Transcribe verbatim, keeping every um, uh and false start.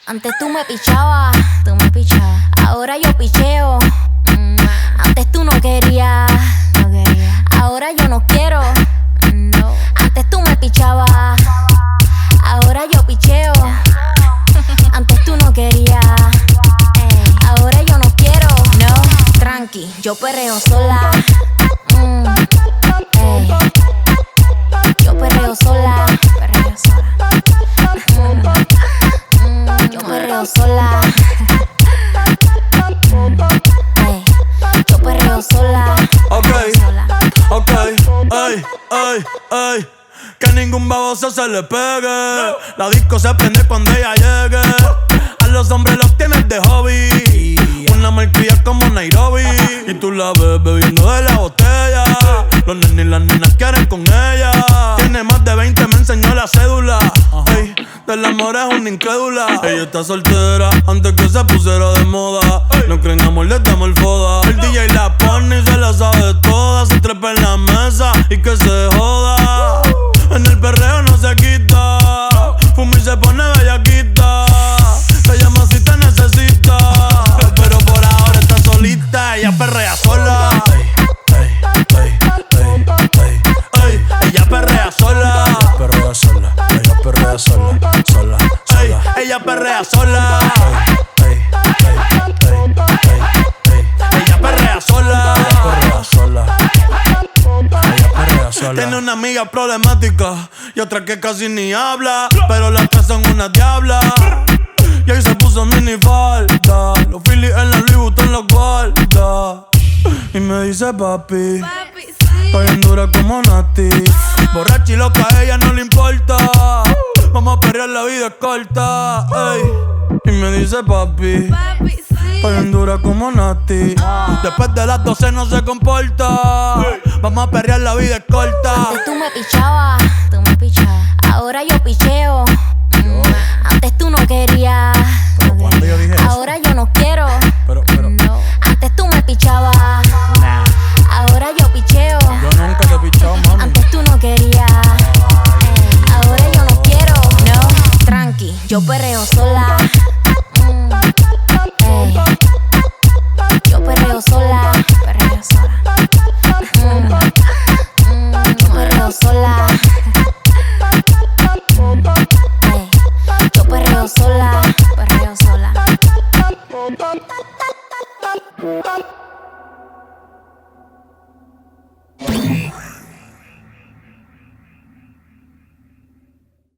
Antes tú me pichabas, tú me pichabas. Ahora yo picheo. Mm. Antes tú no querías, no quería. Ahora yo no quiero. No. Antes tú me pichabas. Ahora yo picheo. Antes tú no querías. Ey. Ahora yo no quiero. No. Tranqui, yo perreo sola. Mm. Ey. Yo perreo sola. Perreo sola. Mm. Yo perreo sola. Ey, yo perreo sola. Ok, sola. ok, ey, ey, ey. Que ningún baboso se le pegue. La disco se prende cuando ella llegue. A los hombres los tienes de hobby. Una malcria como Nairobi. Y tú la ves bebiendo de la botella. Los nenes y las nenas quieren con ella. Tiene más de veinte, me enseñó la cédula. Ey, del amor es una incrédula. Ella está soltera antes que se pusiera de moda. No creen amor, le damos el foda. El D J la pone y se la sabe toda. Se trepa en la mesa y que se joda. En el perreo no se quita. Fuma y se pone bellaquita. Te llama si te necesita. Pero por ahora está solita. Ella perrea sola. Ey, ey, ey, ey, ey. Ella perrea sola. Ella perrea sola. Ella perrea sola. Sola, sola. Ella perrea sola. Ey, ey, ey, ey, ey. Ella perrea sola. Ella perrea sola. Ella perrea sola. Tiene una amiga problemática y otra que casi ni habla, pero las tres son una diabla. Y ahí se puso mini falta. Los Phillies en la Louis Vuitton los guarda. Y me dice papi, Papi, sí. estoy en dura como Nati. Borracha y loca, a ella no le importa. Vamos a perrear, la vida es corta. Ey. Y me dice papi, Papi, sí. estoy en dura como Nati. Después de las doce no se comporta. Vamos a perrear, la vida es corta. Antes tú me pichabas, tú me pichabas. Ahora yo picheo. Mm. Antes tú no querías. Pero cuando yo dije eso. Ahora yo no quiero. Pero, pero, No. Antes tú me pichabas. nah. Ahora yo picheo. Yo nunca te he pichado, mami. Antes tú no querías. Ey, ahora yo no quiero. No. Tranqui, yo perreo sola.